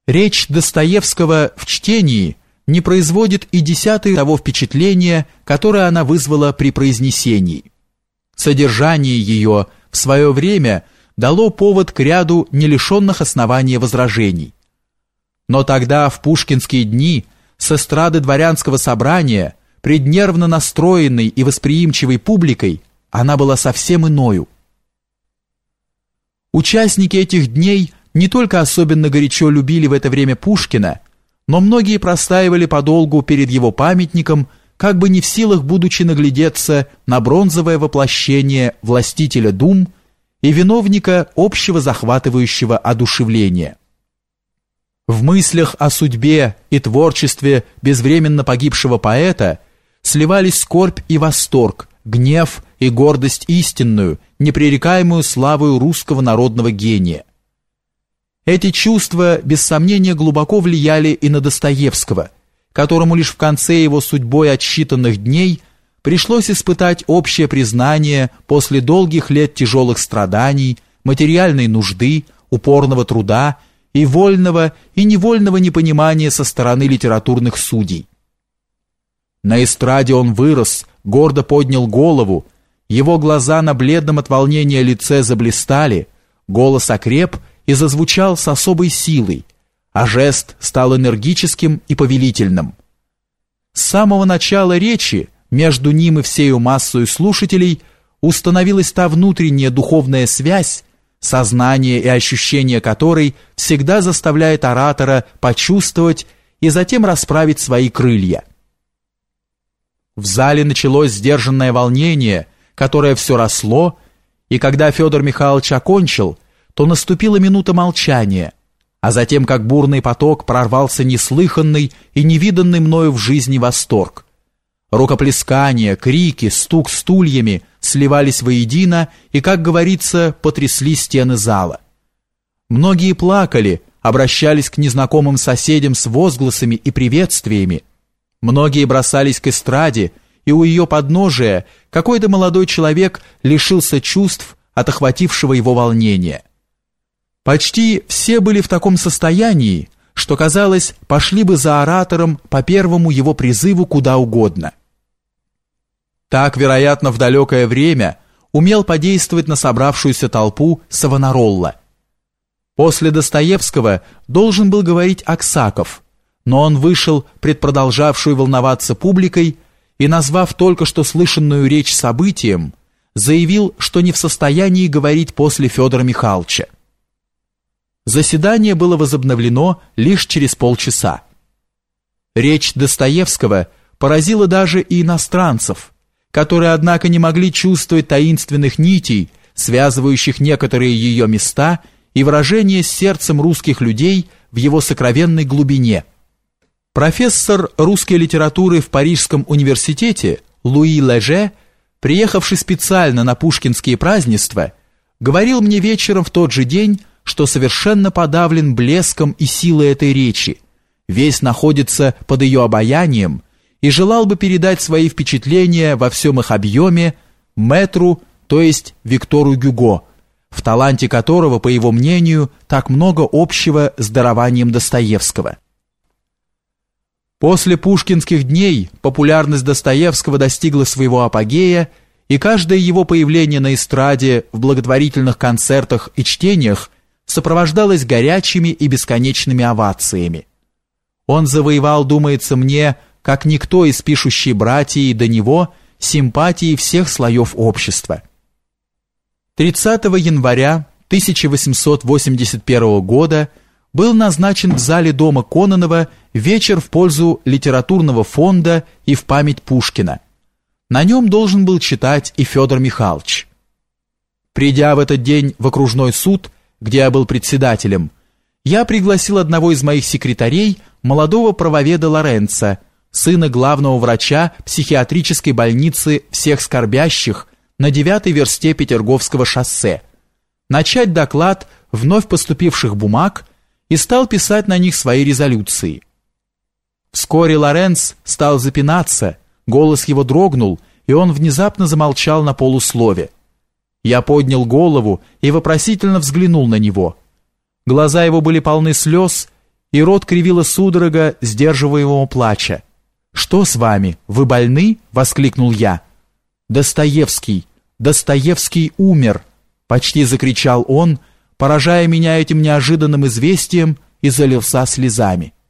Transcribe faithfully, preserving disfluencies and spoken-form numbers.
Речь Достоевского в чтении не производит и десятой того впечатления, которое она вызвала при произнесении. Содержание ее в свое время дало повод к ряду не лишенных основания возражений. Но тогда, в пушкинские дни, с эстрады дворянского собрания, пред нервно настроенной и восприимчивой публикой, она была совсем иною. Участники этих дней не только особенно горячо любили в это время Пушкина, но многие простаивали подолгу перед его памятником, как бы не в силах, будучи, наглядеться на бронзовое воплощение властителя дум и виновника общего захватывающего одушевления. В мыслях о судьбе и творчестве безвременно погибшего поэта сливались скорбь и восторг, гнев и гордость истинную, непререкаемую славою русского народного гения. Эти чувства, без сомнения, глубоко влияли и на Достоевского, которому лишь в конце его судьбой отсчитанных дней пришлось испытать общее признание после долгих лет тяжелых страданий, материальной нужды, упорного труда и вольного и невольного непонимания со стороны литературных судей. На эстраде он вырос, гордо поднял голову, его глаза на бледном от волнения лице заблистали, голос окреп и зазвучал с особой силой, а жест стал энергическим и повелительным. С самого начала речи между ним и всею массою слушателей установилась та внутренняя духовная связь, сознание и ощущение которой всегда заставляет оратора почувствовать и затем расправить свои крылья. В зале началось сдержанное волнение, которое все росло, и когда Федор Михайлович окончил, то наступила минута молчания, а затем, как бурный поток, прорвался неслыханный и невиданный мною в жизни восторг. Рукоплескания, крики, стук стульями сливались воедино и, как говорится, потрясли стены зала. Многие плакали, обращались к незнакомым соседям с возгласами и приветствиями. Многие бросались к эстраде, и у ее подножия какой-то молодой человек лишился чувств от охватившего его волнения. Почти все были в таком состоянии, что, казалось, пошли бы за оратором по первому его призыву куда угодно. Так, вероятно, в далекое время умел подействовать на собравшуюся толпу Савонаролла. После Достоевского должен был говорить Аксаков, но он вышел пред продолжавшую волноваться публикой и, назвав только что слышанную речь событием, заявил, что не в состоянии говорить после Федора Михайловича. Заседание было возобновлено лишь через полчаса. Речь Достоевского поразила даже и иностранцев, которые, однако, не могли чувствовать таинственных нитей, связывающих некоторые ее места и выражения с сердцем русских людей в его сокровенной глубине. Профессор русской литературы в Парижском университете Луи Леже, приехавший специально на пушкинские празднества, говорил мне вечером в тот же день, что совершенно подавлен блеском и силой этой речи, весь находится под ее обаянием и желал бы передать свои впечатления во всем их объеме мэтру, то есть Виктору Гюго, в таланте которого, по его мнению, так много общего с дарованием Достоевского. После пушкинских дней популярность Достоевского достигла своего апогея, и каждое его появление на эстраде в благотворительных концертах и чтениях сопровождалось горячими и бесконечными овациями. Он завоевал, думается мне, как никто из пишущей братьи до него, симпатии всех слоев общества. тридцатого января тысяча восемьсот восемьдесят первого года был назначен в зале дома Кононова вечер в пользу литературного фонда и в память Пушкина. На нем должен был читать и Федор Михайлович. Придя в этот день в окружной суд, где я был председателем, я пригласил одного из моих секретарей, молодого правоведа Лоренца, сына главного врача психиатрической больницы всех скорбящих на девятой версте Петерговского шоссе, начать доклад вновь поступивших бумаг и стал писать на них свои резолюции. Вскоре Лоренц стал запинаться, голос его дрогнул, и он внезапно замолчал на полуслове. Я поднял голову и вопросительно взглянул на него. Глаза его были полны слез, и рот кривила судорога сдерживаемого плача. «Что с вами? Вы больны?» — воскликнул я. «Достоевский! Достоевский умер!» — почти закричал он, поражая меня этим неожиданным известием, и залился слезами.